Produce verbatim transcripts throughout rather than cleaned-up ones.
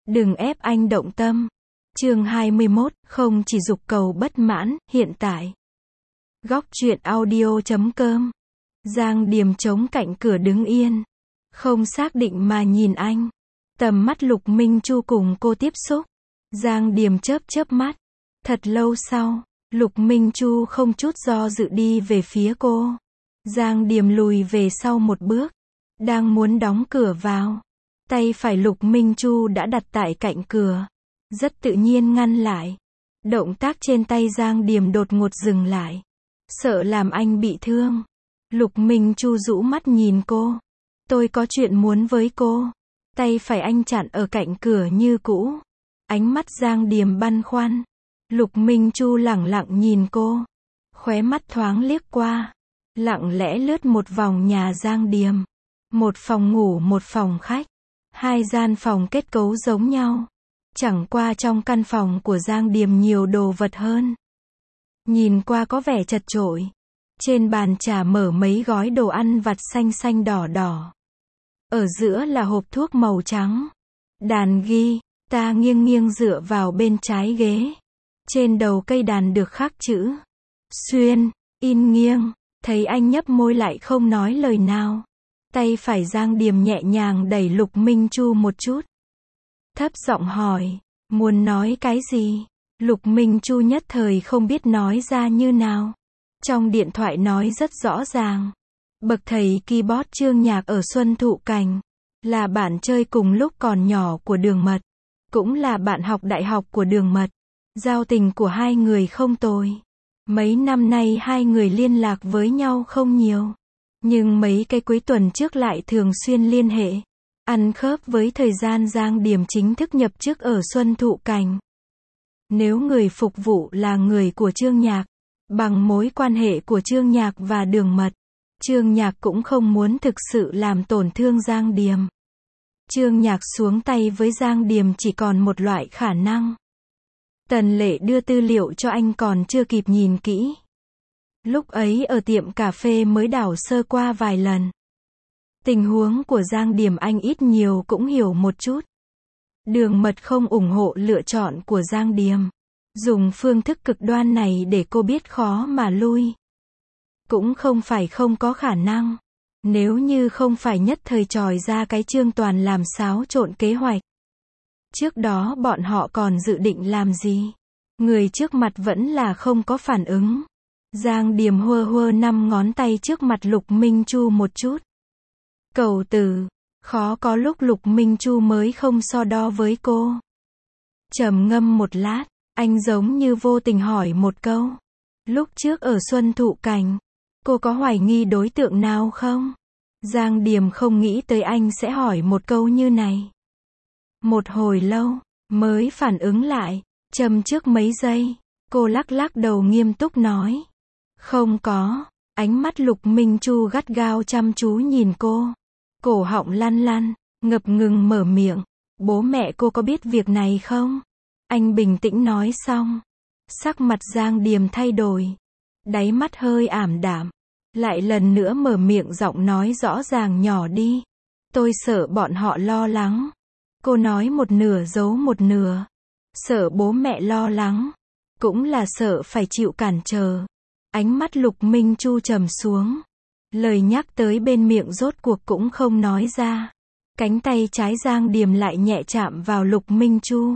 Đừng ép anh động tâm. Chương hai mươi mốt, không chỉ dục cầu bất mãn, hiện tại. Góc truyện audio chấm com. Giang Điềm chống cạnh cửa đứng yên. Không xác định mà nhìn anh. Tầm mắt Lục Minh Chu cùng cô tiếp xúc. Giang Điềm chớp chớp mắt. Thật lâu sau, Lục Minh Chu không chút do dự đi về phía cô. Giang Điềm lùi về sau một bước. Đang muốn đóng cửa vào. Tay phải Lục Minh Chu đã đặt tại cạnh cửa. Rất tự nhiên ngăn lại. Động tác trên tay Giang Điềm đột ngột dừng lại. Sợ làm anh bị thương. Lục Minh Chu rũ mắt nhìn cô. Tôi có chuyện muốn với cô. Tay phải anh chặn ở cạnh cửa như cũ. Ánh mắt Giang Điềm băn khoăn. Lục Minh Chu lẳng lặng nhìn cô. Khóe mắt thoáng liếc qua. Lặng lẽ lướt một vòng nhà Giang Điềm. Một phòng ngủ một phòng khách. Hai gian phòng kết cấu giống nhau. Chẳng qua trong căn phòng của Giang Điềm nhiều đồ vật hơn. Nhìn qua có vẻ chật chội. Trên bàn trà mở mấy gói đồ ăn vặt xanh xanh đỏ đỏ. Ở giữa là hộp thuốc màu trắng. Đàn ghi, ta nghiêng nghiêng dựa vào bên trái ghế. Trên đầu cây đàn được khắc chữ Xuyên, in nghiêng. Thấy anh nhấp môi lại không nói lời nào. Tay phải Giang Điềm nhẹ nhàng đẩy Lục Minh Chu một chút. Thấp giọng hỏi, muốn nói cái gì? Lục Minh Chu nhất thời không biết nói ra như nào. Trong điện thoại nói rất rõ ràng. Bậc thầy keyboard Trương Nhạc ở Xuân Thụ Cảnh. Là bạn chơi cùng lúc còn nhỏ của Đường Mật. Cũng là bạn học đại học của Đường Mật. Giao tình của hai người không tồi. Mấy năm nay hai người liên lạc với nhau không nhiều. Nhưng mấy cái cuối tuần trước lại thường xuyên liên hệ. Ăn khớp với thời gian Giang Điềm chính thức nhập chức ở Xuân Thụ Cảnh. Nếu người phục vụ là người của Trương Nhạc, bằng mối quan hệ của Trương Nhạc và Đường Mật, Trương Nhạc cũng không muốn thực sự làm tổn thương Giang Điềm. Trương Nhạc xuống tay với Giang Điềm chỉ còn một loại khả năng. Tần Lệ đưa tư liệu cho anh còn chưa kịp nhìn kỹ. Lúc ấy ở tiệm cà phê mới đảo sơ qua vài lần. Tình huống của Giang Điềm anh ít nhiều cũng hiểu một chút. Đường Mật không ủng hộ lựa chọn của Giang Điềm. Dùng phương thức cực đoan này để cô biết khó mà lui. Cũng không phải không có khả năng. Nếu như không phải nhất thời chòi ra cái Trương Toàn làm xáo trộn kế hoạch. Trước đó bọn họ còn dự định làm gì? Người trước mặt vẫn là không có phản ứng. Giang Điềm hơ hơ năm ngón tay trước mặt Lục Minh Chu một chút. Cầu từ, khó có lúc Lục Minh Chu mới không so đo với cô. Trầm ngâm một lát, anh giống như vô tình hỏi một câu. Lúc trước ở Xuân Thụ Cảnh, cô có hoài nghi đối tượng nào không? Giang Điềm không nghĩ tới anh sẽ hỏi một câu như này. Một hồi lâu, mới phản ứng lại, châm trước mấy giây, cô lắc lắc đầu nghiêm túc nói. Không có, ánh mắt Lục Minh Chu gắt gao chăm chú nhìn cô. Cổ họng lăn lăn, ngập ngừng mở miệng. Bố mẹ cô có biết việc này không? Anh bình tĩnh nói xong. Sắc mặt Giang Điềm thay đổi. Đáy mắt hơi ảm đạm. Lại lần nữa mở miệng giọng nói rõ ràng nhỏ đi. Tôi sợ bọn họ lo lắng. Cô nói một nửa giấu một nửa. Sợ bố mẹ lo lắng. Cũng là sợ phải chịu cản trở. Ánh mắt Lục Minh Chu trầm xuống. Lời nhắc tới bên miệng rốt cuộc cũng không nói ra. Cánh tay trái Giang Điềm lại nhẹ chạm vào Lục Minh Chu.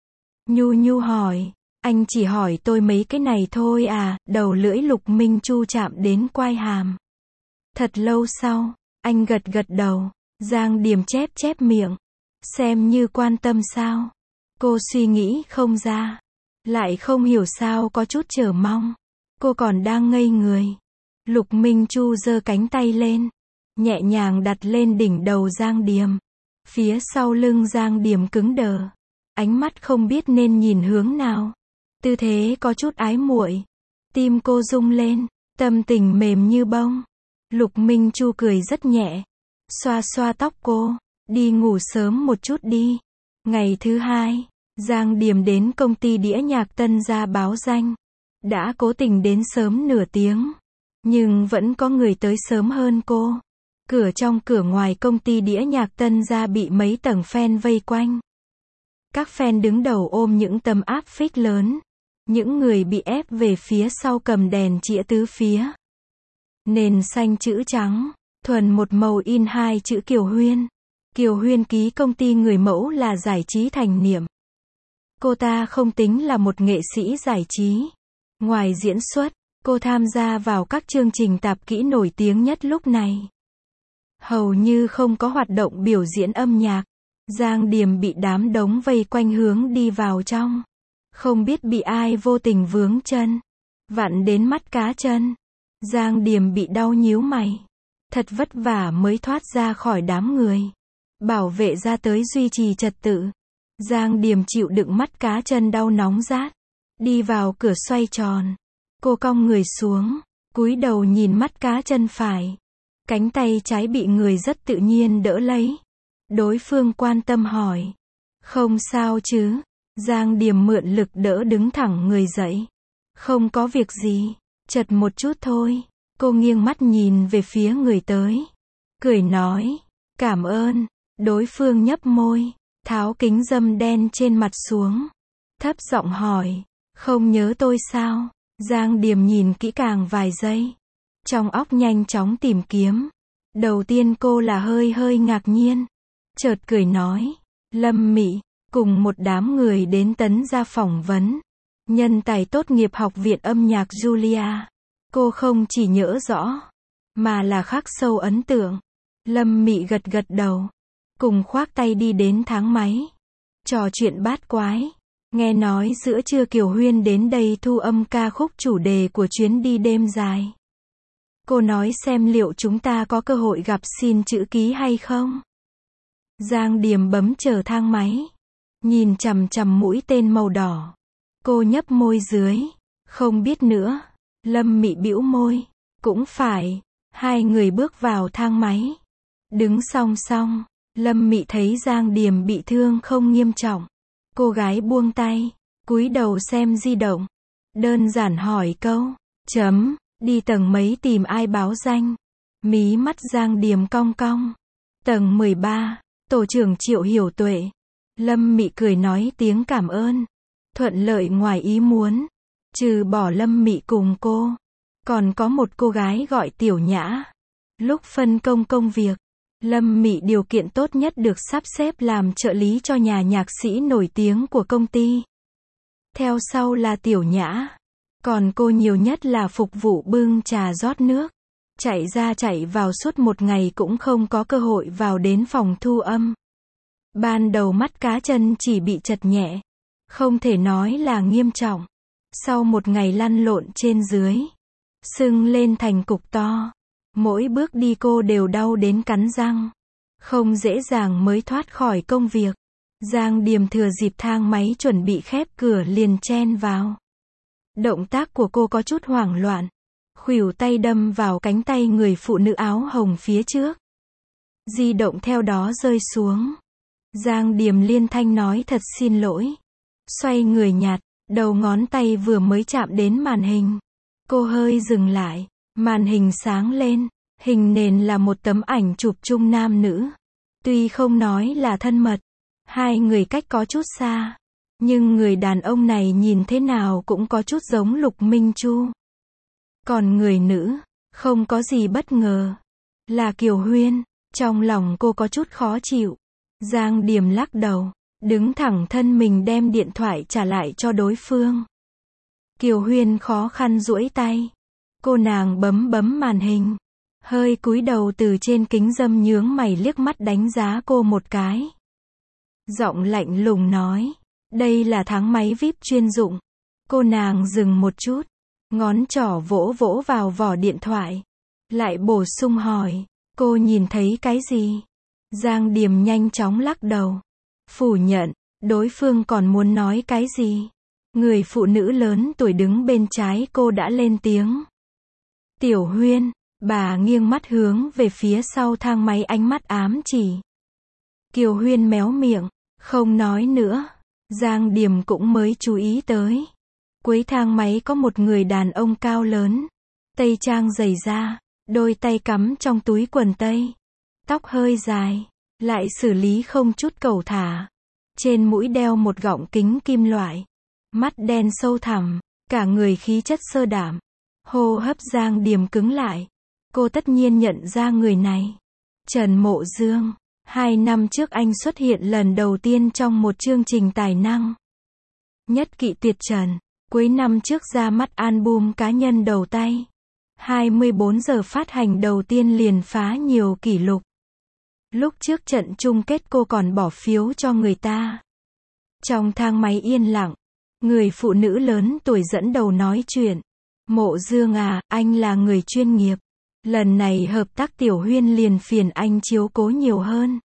Nhu nhu hỏi. Anh chỉ hỏi tôi mấy cái này thôi à? Đầu lưỡi Lục Minh Chu chạm đến quai hàm. Thật lâu sau, anh gật gật đầu. Giang Điềm chép chép miệng. Xem như quan tâm sao? Cô suy nghĩ không ra. Lại không hiểu sao có chút chờ mong. Cô còn đang ngây người. Lục Minh Chu giơ cánh tay lên. Nhẹ nhàng đặt lên đỉnh đầu Giang Điềm. Phía sau lưng Giang Điềm cứng đờ. Ánh mắt không biết nên nhìn hướng nào. Tư thế có chút ái muội. Tim cô rung lên. Tâm tình mềm như bông. Lục Minh Chu cười rất nhẹ. Xoa xoa tóc cô. Đi ngủ sớm một chút đi. Ngày thứ hai, Giang Điềm đến công ty đĩa nhạc Tân Gia báo danh. Đã cố tình đến sớm nửa tiếng. Nhưng vẫn có người tới sớm hơn cô. Cửa trong cửa ngoài công ty đĩa nhạc Tân Gia bị mấy tầng fan vây quanh. Các fan đứng đầu ôm những tấm áp phích lớn. Những người bị ép về phía sau cầm đèn chĩa tứ phía. Nền xanh chữ trắng, thuần một màu in hai chữ Kiều Huyên. Kiều Huyên ký công ty người mẫu là giải trí thành niệm. Cô ta không tính là một nghệ sĩ giải trí. Ngoài diễn xuất, cô tham gia vào các chương trình tạp kỹ nổi tiếng nhất lúc này. Hầu như không có hoạt động biểu diễn âm nhạc. Giang Điềm bị đám đống vây quanh hướng đi vào trong. Không biết bị ai vô tình vướng chân. Vặn đến mắt cá chân. Giang Điềm bị đau nhíu mày. Thật vất vả mới thoát ra khỏi đám người. Bảo vệ ra tới duy trì trật tự. Giang Điềm chịu đựng mắt cá chân đau nóng rát. Đi vào cửa xoay tròn. Cô cong người xuống. Cúi đầu nhìn mắt cá chân phải. Cánh tay trái bị người rất tự nhiên đỡ lấy. Đối phương quan tâm hỏi. Không sao chứ? Giang Điềm mượn lực đỡ đứng thẳng người dậy. Không có việc gì. Chật một chút thôi. Cô nghiêng mắt nhìn về phía người tới. Cười nói. Cảm ơn. Đối phương nhấp môi. Tháo kính râm đen trên mặt xuống. Thấp giọng hỏi. Không nhớ tôi sao? Giang Điềm nhìn kỹ càng vài giây. Trong óc nhanh chóng tìm kiếm. Đầu tiên cô là hơi hơi ngạc nhiên. Chợt cười nói. Lâm Mị. Cùng một đám người đến Tấn ra phỏng vấn. Nhân tài tốt nghiệp học viện âm nhạc Julia. Cô không chỉ nhớ rõ. Mà là khắc sâu ấn tượng. Lâm Mị gật gật đầu. Cùng khoác tay đi đến thang máy. Trò chuyện bát quái. Nghe nói giữa trưa Kiều Huyên đến đây thu âm ca khúc chủ đề của chuyến đi đêm dài. Cô nói xem liệu chúng ta có cơ hội gặp xin chữ ký hay không? Giang Điềm bấm chờ thang máy. Nhìn chằm chằm mũi tên màu đỏ. Cô nhấp môi dưới. Không biết nữa. Lâm Mị bĩu môi. Cũng phải. Hai người bước vào thang máy. Đứng song song. Lâm Mị thấy Giang Điềm bị thương không nghiêm trọng. Cô gái buông tay. Cúi đầu xem di động. Đơn giản hỏi câu. Chấm. Đi tầng mấy tìm ai báo danh. Mí mắt Giang Điềm cong cong. Tầng mười ba. Tổ trưởng Triệu Hiểu Tuệ. Lâm Mị cười nói tiếng cảm ơn. Thuận lợi ngoài ý muốn. Trừ bỏ Lâm Mị cùng cô. Còn có một cô gái gọi Tiểu Nhã. Lúc phân công công việc. Lâm Mị điều kiện tốt nhất được sắp xếp làm trợ lý cho nhà nhạc sĩ nổi tiếng của công ty. Theo sau là Tiểu Nhã. Còn cô nhiều nhất là phục vụ bưng trà rót nước. Chạy ra chạy vào suốt một ngày cũng không có cơ hội vào đến phòng thu âm. Ban đầu mắt cá chân chỉ bị chật nhẹ. Không thể nói là nghiêm trọng. Sau một ngày lăn lộn trên dưới. Sưng lên thành cục to. Mỗi bước đi cô đều đau đến cắn răng. Không dễ dàng mới thoát khỏi công việc. Giang Điềm thừa dịp thang máy chuẩn bị khép cửa liền chen vào. Động tác của cô có chút hoảng loạn. Khuỷu tay đâm vào cánh tay người phụ nữ áo hồng phía trước. Di động theo đó rơi xuống. Giang Điềm liên thanh nói thật xin lỗi. Xoay người nhặt, đầu ngón tay vừa mới chạm đến màn hình. Cô hơi dừng lại, màn hình sáng lên. Hình nền là một tấm ảnh chụp chung nam nữ. Tuy không nói là thân mật, hai người cách có chút xa. Nhưng người đàn ông này nhìn thế nào cũng có chút giống Lục Minh Chu. Còn người nữ, không có gì bất ngờ. Là Kiều Huyên, trong lòng cô có chút khó chịu. Giang Điềm lắc đầu, đứng thẳng thân mình đem điện thoại trả lại cho đối phương. Kiều Huyên khó khăn duỗi tay. Cô nàng bấm bấm màn hình. Hơi cúi đầu từ trên kính râm nhướng mày liếc mắt đánh giá cô một cái. Giọng lạnh lùng nói. Đây là thang máy vi ai pi chuyên dụng. Cô nàng dừng một chút. Ngón trỏ vỗ vỗ vào vỏ điện thoại. Lại bổ sung hỏi. Cô nhìn thấy cái gì? Giang Điềm nhanh chóng lắc đầu. Phủ nhận. Đối phương còn muốn nói cái gì? Người phụ nữ lớn tuổi đứng bên trái cô đã lên tiếng. Tiểu Huyên. Bà nghiêng mắt hướng về phía sau thang máy ánh mắt ám chỉ. Kiều Huyên méo miệng. Không nói nữa. Giang Điềm cũng mới chú ý tới. Cuối thang máy có một người đàn ông cao lớn. Tây trang dày da. Đôi tay cắm trong túi quần tây. Tóc hơi dài. Lại xử lý không chút cầu thả. Trên mũi đeo một gọng kính kim loại. Mắt đen sâu thẳm, cả người khí chất sơ đảm. Hô hấp Giang Điềm cứng lại. Cô tất nhiên nhận ra người này. Trần Mộ Dương. Hai năm trước anh xuất hiện lần đầu tiên trong một chương trình tài năng. Nhất Kỵ Tuyệt Trần. Cuối năm trước ra mắt album cá nhân đầu tay. hai mươi bốn giờ phát hành đầu tiên liền phá nhiều kỷ lục. Lúc trước trận chung kết cô còn bỏ phiếu cho người ta. Trong thang máy yên lặng, người phụ nữ lớn tuổi dẫn đầu nói chuyện. Mộ Dương à, anh là người chuyên nghiệp. Lần này hợp tác Tiểu Huyên liền phiền anh chiếu cố nhiều hơn.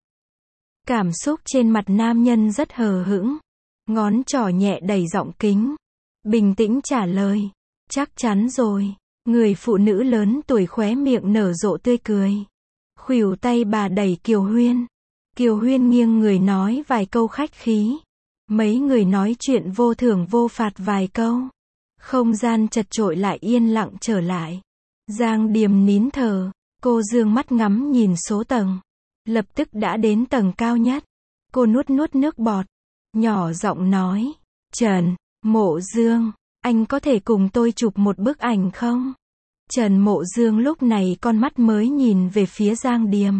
Cảm xúc trên mặt nam nhân rất hờ hững. Ngón trỏ nhẹ đẩy giọng kính. Bình tĩnh trả lời. Chắc chắn rồi. Người phụ nữ lớn tuổi khóe miệng nở rộ tươi cười. Khuỷu tay bà đẩy Kiều Huyên. Kiều Huyên nghiêng người nói vài câu khách khí. Mấy người nói chuyện vô thưởng vô phạt vài câu. Không gian chật chội lại yên lặng trở lại. Giang Điềm nín thở. Cô dương mắt ngắm nhìn số tầng. Lập tức đã đến tầng cao nhất. Cô nuốt nuốt nước bọt. Nhỏ giọng nói. Trần, Mộ Dương, anh có thể cùng tôi chụp một bức ảnh không? Trần Mộ Dương lúc này con mắt mới nhìn về phía Giang Điềm.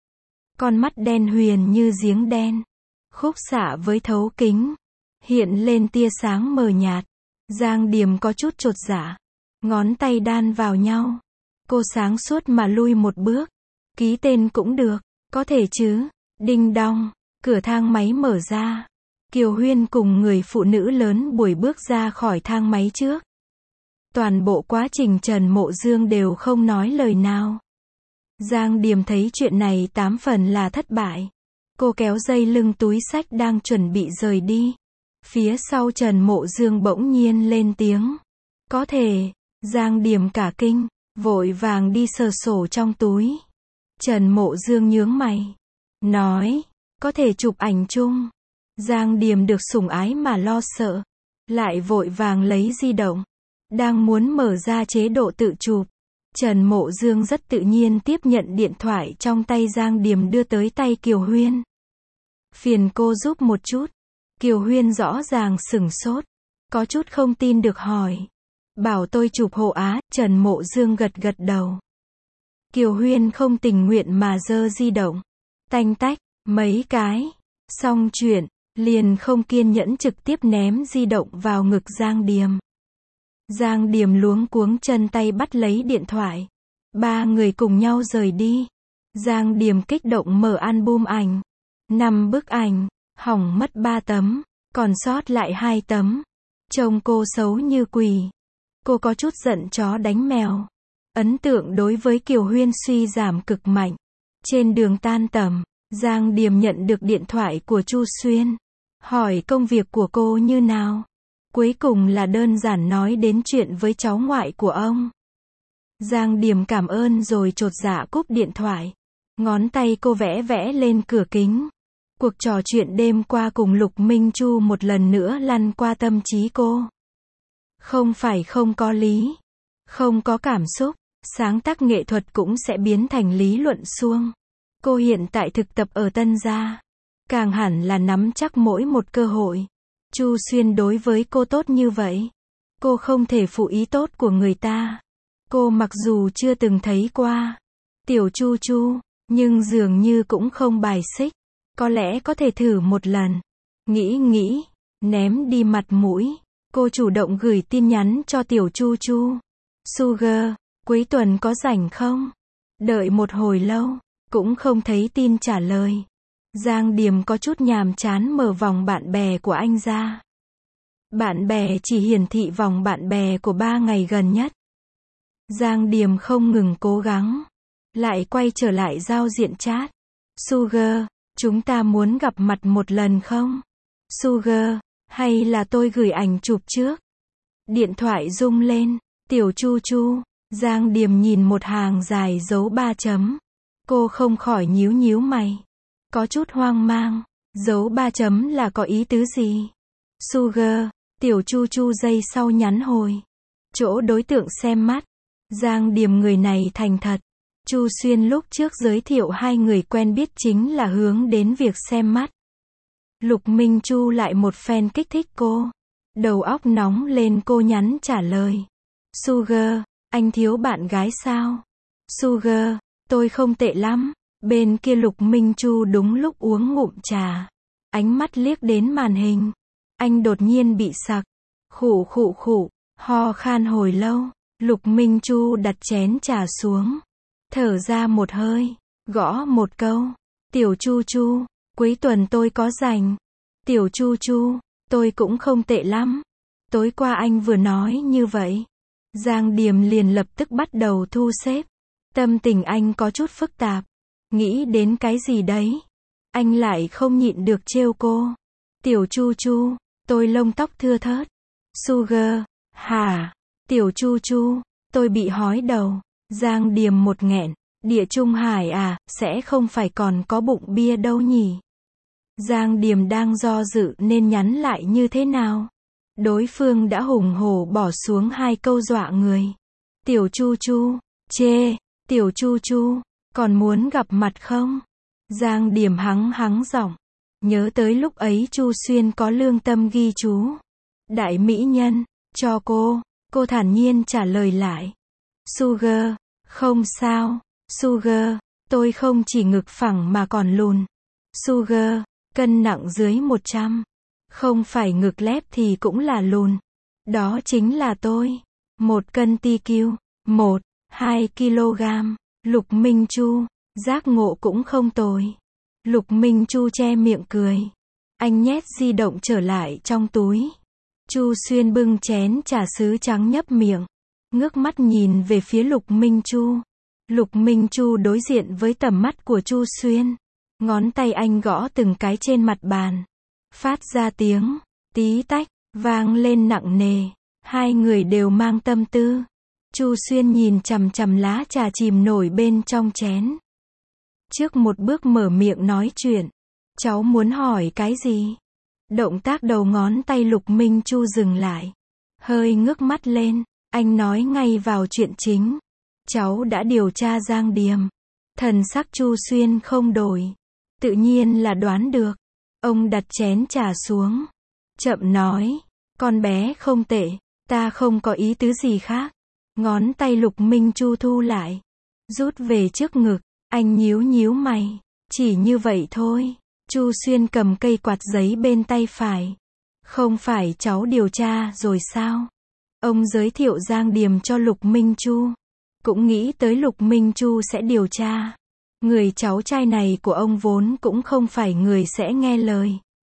Con mắt đen huyền như giếng đen. Khúc xạ với thấu kính. Hiện lên tia sáng mờ nhạt. Giang Điềm có chút chột dạ. Ngón tay đan vào nhau. Cô sáng suốt mà lui một bước. Ký tên cũng được. Có thể chứ. Đinh đong. Cửa thang máy mở ra. Kiều Huyên cùng người phụ nữ lớn buổi bước ra khỏi thang máy trước. Toàn bộ quá trình Trần Mộ Dương đều không nói lời nào. Giang Điềm thấy chuyện này tám phần là thất bại. Cô kéo dây lưng túi xách đang chuẩn bị rời đi. Phía sau Trần Mộ Dương bỗng nhiên lên tiếng. Có thể. Giang Điềm cả kinh, vội vàng đi sờ sổ trong túi. Trần Mộ Dương nhướng mày. Nói. Có thể chụp ảnh chung. Giang Điềm được sủng ái mà lo sợ. Lại vội vàng lấy di động. Đang muốn mở ra chế độ tự chụp. Trần Mộ Dương rất tự nhiên tiếp nhận điện thoại trong tay Giang Điềm đưa tới tay Kiều Huyên. Phiền cô giúp một chút. Kiều Huyên rõ ràng sửng sốt. Có chút không tin được hỏi. Bảo tôi chụp hộ á. Trần Mộ Dương gật gật đầu. Kiều Huyên không tình nguyện mà giơ di động. Tanh tách, mấy cái. Xong chuyện. Liền không kiên nhẫn trực tiếp ném di động vào ngực Giang Điềm. Giang Điềm luống cuống chân tay bắt lấy điện thoại. Ba người cùng nhau rời đi. Giang Điềm kích động mở album ảnh. Năm bức ảnh, hỏng mất ba tấm, còn sót lại hai tấm. Trông cô xấu như quỷ. Cô có chút giận chó đánh mèo. Ấn tượng đối với Kiều Huyên suy giảm cực mạnh. Trên đường tan tầm, Giang Điềm nhận được điện thoại của Chu Xuyên. Hỏi công việc của cô như nào. Cuối cùng là đơn giản nói đến chuyện với cháu ngoại của ông. Giang Điềm cảm ơn rồi chột dạ cúp điện thoại. Ngón tay cô vẽ vẽ lên cửa kính. Cuộc trò chuyện đêm qua cùng Lục Minh Chu một lần nữa lăn qua tâm trí cô. Không phải không có lý. Không có cảm xúc. Sáng tác nghệ thuật cũng sẽ biến thành lý luận suông. Cô hiện tại thực tập ở Tân Gia. Càng hẳn là nắm chắc mỗi một cơ hội. Chu Xuyên đối với cô tốt như vậy. Cô không thể phụ ý tốt của người ta. Cô mặc dù chưa từng thấy qua Tiểu Chu Chu, nhưng dường như cũng không bài xích. Có lẽ có thể thử một lần. Nghĩ nghĩ, ném đi mặt mũi. Cô chủ động gửi tin nhắn cho Tiểu Chu Chu. Sugar, cuối tuần có rảnh không? Đợi một hồi lâu, cũng không thấy tin trả lời. Giang Điềm có chút nhàm chán mở vòng bạn bè của anh ra. Bạn bè chỉ hiển thị vòng bạn bè của ba ngày gần nhất. Giang Điềm không ngừng cố gắng. Lại quay trở lại giao diện chat. Sugar, chúng ta muốn gặp mặt một lần không? Sugar, hay là tôi gửi ảnh chụp trước? Điện thoại rung lên. Tiểu Chu Chu. Giang Điềm nhìn một hàng dài dấu ba chấm. Cô không khỏi nhíu nhíu mày. Có chút hoang mang. Dấu ba chấm là có ý tứ gì? Sugar. Tiểu Chu Chu giây sau nhắn hồi. Chỗ đối tượng xem mắt. Giang Điềm người này thành thật. Chu Xuyên lúc trước giới thiệu hai người quen biết chính là hướng đến việc xem mắt. Lục Minh Chu lại một phen kích thích cô. Đầu óc nóng lên cô nhắn trả lời. Sugar, anh thiếu bạn gái sao? Sugar, tôi không tệ lắm. Bên kia Lục Minh Chu đúng lúc uống ngụm trà. Ánh mắt liếc đến màn hình. Anh đột nhiên bị sặc. Khụ khụ khụ, ho khan hồi lâu. Lục Minh Chu đặt chén trà xuống. Thở ra một hơi, gõ một câu. Tiểu Chu Chu, cuối tuần tôi có rảnh. Tiểu Chu Chu, tôi cũng không tệ lắm. Tối qua anh vừa nói như vậy. Giang Điềm liền lập tức bắt đầu thu xếp. Tâm tình anh có chút phức tạp. Nghĩ đến cái gì đấy. Anh lại không nhịn được trêu cô. Tiểu Chu Chu, tôi lông tóc thưa thớt. Sugar, hả? Tiểu Chu Chu, tôi bị hói đầu. Giang Điềm một nghẹn. Địa Trung Hải à, sẽ không phải còn có bụng bia đâu nhỉ? Giang Điềm đang do dự nên nhắn lại như thế nào? Đối phương đã hùng hổ bỏ xuống hai câu dọa người. Tiểu Chu Chu, chê, Tiểu Chu Chu, còn muốn gặp mặt không? Giang Điềm hắng hắng giọng. Nhớ tới lúc ấy Chu Xuyên có lương tâm ghi chú. Đại mỹ nhân, cho cô, cô thản nhiên trả lời lại. Sugar, không sao, Sugar, tôi không chỉ ngực phẳng mà còn lùn. Sugar, cân nặng dưới một trăm. Không phải ngực lép thì cũng là lùn. Đó chính là tôi. Một cân ti kiu, một, hai kg. Lục Minh Chu, giác ngộ cũng không tồi. Lục Minh Chu che miệng cười. Anh nhét di động trở lại trong túi. Chu Xuyên bưng chén trà sứ trắng nhấp miệng. Ngước mắt nhìn về phía Lục Minh Chu. Lục Minh Chu đối diện với tầm mắt của Chu Xuyên. Ngón tay anh gõ từng cái trên mặt bàn. Phát ra tiếng tí tách, vang lên nặng nề. Hai người đều mang tâm tư. Chu Xuyên nhìn chằm chằm lá trà chìm nổi bên trong chén. Trước một bước mở miệng nói chuyện. Cháu muốn hỏi cái gì? Động tác đầu ngón tay Lục Minh Chu dừng lại. Hơi ngước mắt lên. Anh nói ngay vào chuyện chính. Cháu đã điều tra Giang Điềm. Thần sắc Chu Xuyên không đổi. Tự nhiên là đoán được. Ông đặt chén trà xuống. Chậm nói. Con bé không tệ. Ta không có ý tứ gì khác. Ngón tay Lục Minh Chu thu lại. Rút về trước ngực. Anh nhíu nhíu mày. Chỉ như vậy thôi. Chu Xuyên cầm cây quạt giấy bên tay phải. Không phải cháu điều tra rồi sao? Ông giới thiệu Giang Điềm cho Lục Minh Chu. Cũng nghĩ tới Lục Minh Chu sẽ điều tra. Người cháu trai này của ông vốn cũng không phải người sẽ nghe lời.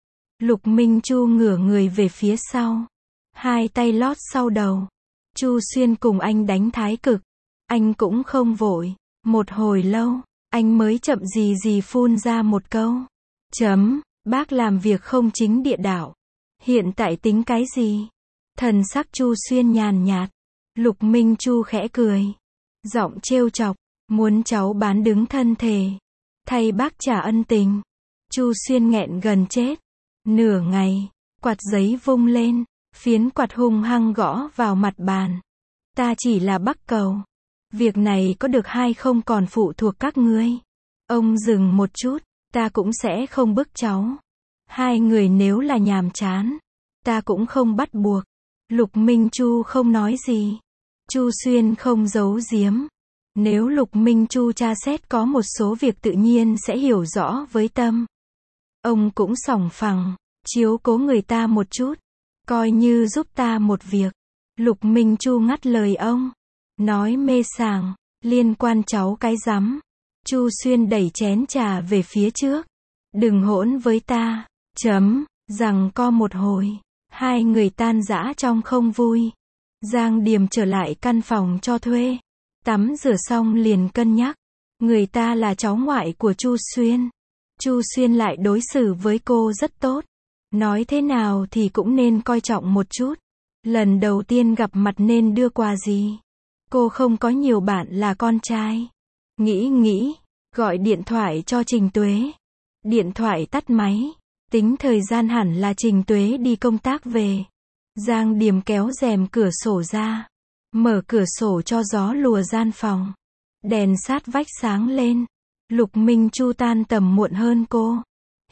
Lục Minh Chu ngửa người về phía sau. Hai tay lót sau đầu. Chu Xuyên cùng anh đánh thái cực. Anh cũng không vội. Một hồi lâu, anh mới chậm gì gì phun ra một câu. Chấm, bác làm việc không chính địa đạo. Hiện tại tính cái gì? Thần sắc Chu Xuyên nhàn nhạt. Lục Minh Chu khẽ cười. Giọng trêu chọc. Muốn cháu bán đứng thân thể. Thay bác trả ân tình. Chu Xuyên nghẹn gần chết. Nửa ngày, quạt giấy vung lên. Phiến quạt hung hăng gõ vào mặt bàn. Ta chỉ là bắc cầu. Việc này có được hay không còn phụ thuộc các ngươi. Ông dừng một chút. Ta cũng sẽ không bức cháu. Hai người nếu là nhàm chán. Ta cũng không bắt buộc. Lục Minh Chu không nói gì. Chu Xuyên không giấu giếm. Nếu Lục Minh Chu tra xét có một số việc tự nhiên sẽ hiểu rõ với tâm. Ông cũng sòng phẳng. Chiếu cố người ta một chút. Coi như giúp ta một việc. Lục Minh Chu ngắt lời ông. Nói mê sảng. Liên quan cháu cái rắm. Chu Xuyên đẩy chén trà về phía trước. Đừng hỗn với ta. Chấm. Rằng co một hồi. Hai người tan rã trong không vui. Giang Điềm trở lại căn phòng cho thuê. Tắm rửa xong liền cân nhắc. Người ta là cháu ngoại của Chu Xuyên. Chu Xuyên lại đối xử với cô rất tốt. Nói thế nào thì cũng nên coi trọng một chút. Lần đầu tiên gặp mặt nên đưa quà gì? Cô không có nhiều bạn là con trai. Nghĩ nghĩ, gọi điện thoại cho Trình Tuế. Điện thoại tắt máy. Tính thời gian hẳn là Trình Tuế đi công tác về. Giang Điềm kéo rèm cửa sổ ra. Mở cửa sổ cho gió lùa gian phòng. Đèn sát vách sáng lên. Lục Minh Chu tan tầm muộn hơn cô.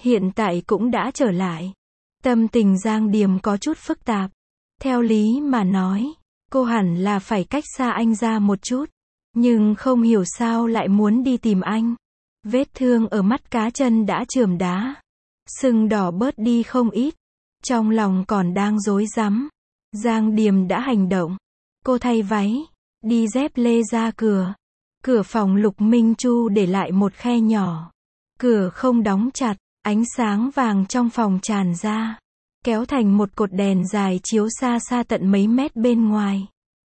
hiện tại cũng đã trở lại. Tâm tình Giang Điềm có chút phức tạp. Theo lý mà nói, cô hẳn là phải cách xa anh ra một chút. Nhưng không hiểu sao lại muốn đi tìm anh. Vết thương ở mắt cá chân đã chườm đá. Sưng đỏ bớt đi không ít. Trong lòng còn đang rối rắm. Giang Điềm đã hành động. Cô thay váy, đi dép lê ra cửa. Cửa phòng Lục Minh Chu để lại một khe nhỏ. Cửa không đóng chặt, ánh sáng vàng trong phòng tràn ra. Kéo thành một cột đèn dài chiếu xa xa tận mấy mét bên ngoài.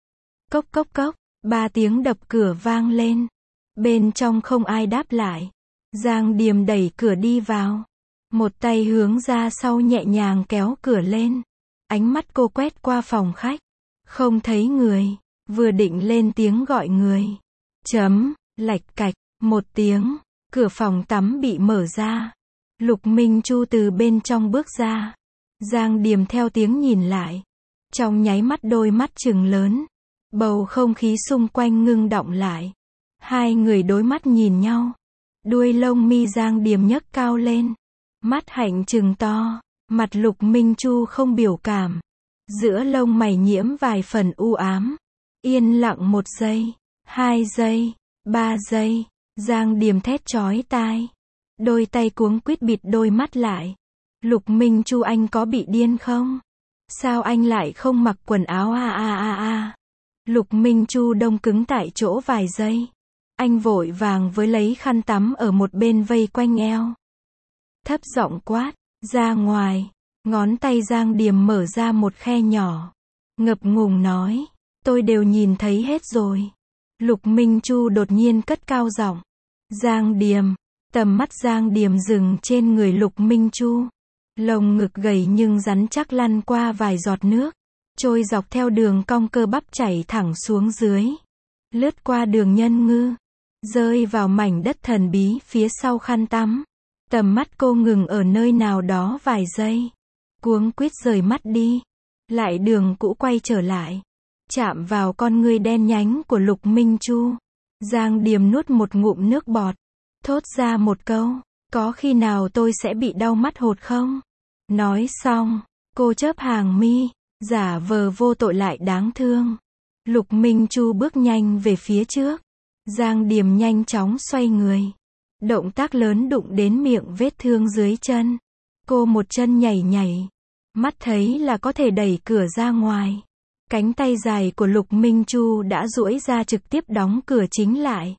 Cốc cốc cốc, ba tiếng đập cửa vang lên. Bên trong không ai đáp lại. Giang Điềm đẩy cửa đi vào. Một tay hướng ra sau nhẹ nhàng kéo cửa lên. Ánh mắt cô quét qua phòng khách. Không thấy người. Vừa định lên tiếng gọi người. Chấm, lạch cạch, một tiếng. Cửa phòng tắm bị mở ra. Lục Minh Chu từ bên trong bước ra. Giang Điềm theo tiếng nhìn lại. Trong nháy mắt đôi mắt trừng lớn. Bầu không khí xung quanh ngưng đọng lại. Hai người đối mắt nhìn nhau. Đuôi lông mi Giang Điềm nhấc cao lên. Mắt hạnh trừng to. Mặt Lục Minh Chu không biểu cảm. Giữa lông mày nhiễm vài phần u ám. Yên lặng một giây. Hai giây. Ba giây. Giang Điềm thét chói tai. Đôi tay cuống quýt bịt đôi mắt lại. Lục Minh Chu, anh có bị điên không? Sao anh lại không mặc quần áo a a a a? Lục Minh Chu đông cứng tại chỗ vài giây. Anh vội vàng với lấy khăn tắm ở một bên vây quanh eo. Thấp giọng quát, ra ngoài. Ngón tay Giang Điềm mở ra một khe nhỏ. Ngập ngừng nói, tôi đều nhìn thấy hết rồi. Lục Minh Chu đột nhiên cất cao giọng. Giang Điềm. Tầm mắt Giang Điềm dừng trên người Lục Minh Chu. Lồng ngực gầy nhưng rắn chắc lăn qua vài giọt nước. Trôi dọc theo đường cong cơ bắp chảy thẳng xuống dưới. Lướt qua đường nhân ngư. Rơi vào mảnh đất thần bí phía sau khăn tắm. Tầm mắt cô ngừng ở nơi nào đó vài giây. Cuống quýt rời mắt đi. Lại đường cũ quay trở lại. Chạm vào con ngươi đen nhánh của Lục Minh Chu. Giang Điềm nuốt một ngụm nước bọt. Thốt ra một câu. Có khi nào tôi sẽ bị đau mắt hột không? Nói xong, cô chớp hàng mi. Giả vờ vô tội lại đáng thương. Lục Minh Chu bước nhanh về phía trước. Giang Điềm nhanh chóng xoay người. Động tác lớn đụng đến miệng vết thương dưới chân. Cô một chân nhảy nhảy. Mắt thấy là có thể đẩy cửa ra ngoài. Cánh tay dài của Lục Minh Chu đã duỗi ra trực tiếp đóng cửa chính lại.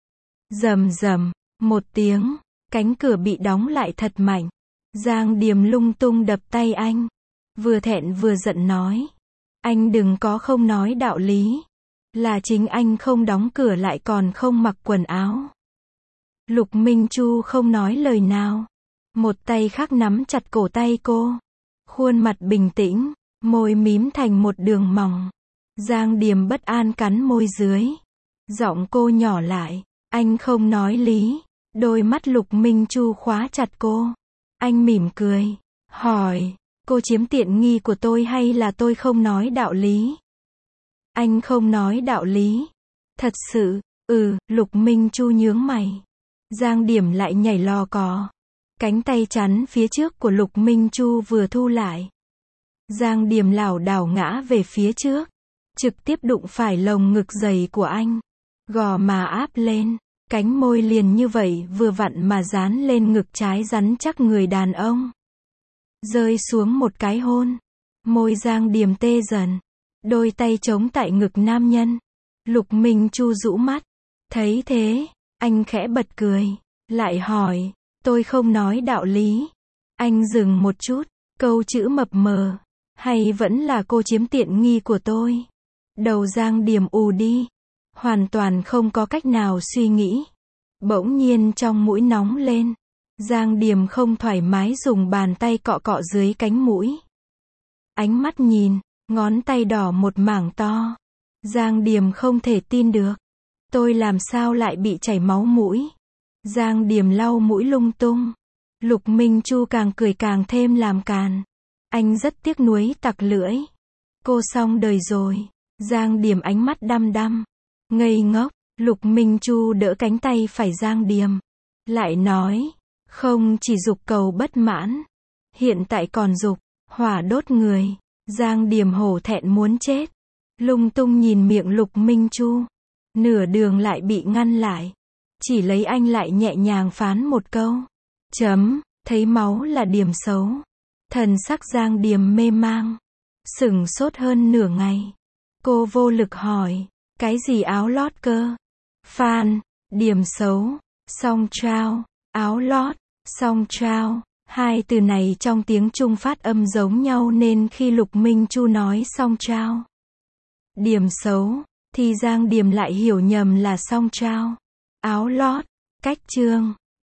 Rầm rầm, một tiếng, cánh cửa bị đóng lại thật mạnh. Giang Điềm lung tung đập tay anh. Vừa thẹn vừa giận nói. Anh đừng có không nói đạo lý. Là chính anh không đóng cửa lại còn không mặc quần áo. Lục Minh Chu không nói lời nào. Một tay khác nắm chặt cổ tay cô. Khuôn mặt bình tĩnh, môi mím thành một đường mỏng. Giang Điềm bất an cắn môi dưới. Giọng cô nhỏ lại. Anh không nói lý. Đôi mắt Lục Minh Chu khóa chặt cô. Anh mỉm cười. Hỏi. Cô chiếm tiện nghi của tôi hay là tôi không nói đạo lý? Anh không nói đạo lý. Thật sự. Ừ, Lục Minh Chu nhướng mày. Giang Điềm lại nhảy lò cò. Cánh tay chắn phía trước của Lục Minh Chu vừa thu lại. Giang Điềm lảo đảo ngã về phía trước. Trực tiếp đụng phải lồng ngực dày của anh. Gò má áp lên. Cánh môi liền như vậy vừa vặn mà dán lên ngực trái rắn chắc người đàn ông. Rơi xuống một cái hôn. Môi Giang Điềm tê dần. Đôi tay chống tại ngực nam nhân. Lục Minh Chu rũ mắt. Thấy thế, anh khẽ bật cười. Lại hỏi, tôi không nói đạo lý. Anh dừng một chút. Câu chữ mập mờ. Hay vẫn là cô chiếm tiện nghi của tôi? Đầu Giang Điềm ù đi. Hoàn toàn không có cách nào suy nghĩ. Bỗng nhiên trong mũi nóng lên. Giang Điềm không thoải mái dùng bàn tay cọ cọ dưới cánh mũi. Ánh mắt nhìn, ngón tay đỏ một mảng to. Giang Điềm không thể tin được. Tôi làm sao lại bị chảy máu mũi? Giang Điềm lau mũi lung tung. Lục Minh Chu càng cười càng thêm làm càn. Anh rất tiếc nuối tặc lưỡi. Cô xong đời rồi. Giang Điềm ánh mắt đăm đăm. Ngây ngốc. Lục Minh Chu đỡ cánh tay phải Giang Điềm. Lại nói. Không chỉ dục cầu bất mãn, hiện tại còn dục, hỏa đốt người. Giang Điềm hổ thẹn muốn chết. Lung tung nhìn miệng Lục Minh Chu. Nửa đường lại bị ngăn lại. Chỉ lấy anh lại nhẹ nhàng phán một câu. Chấm, thấy máu là điểm xấu. Thần sắc Giang Điềm mê mang. Sửng sốt hơn nửa ngày. Cô vô lực hỏi. Cái gì áo lót cơ? Phan, điểm xấu, song trao, áo lót, song trao. Hai từ này trong tiếng Trung phát âm giống nhau nên khi Lục Minh Chu nói song trao, điểm xấu, thì Giang Điềm lại hiểu nhầm là song trao, áo lót, cách chương.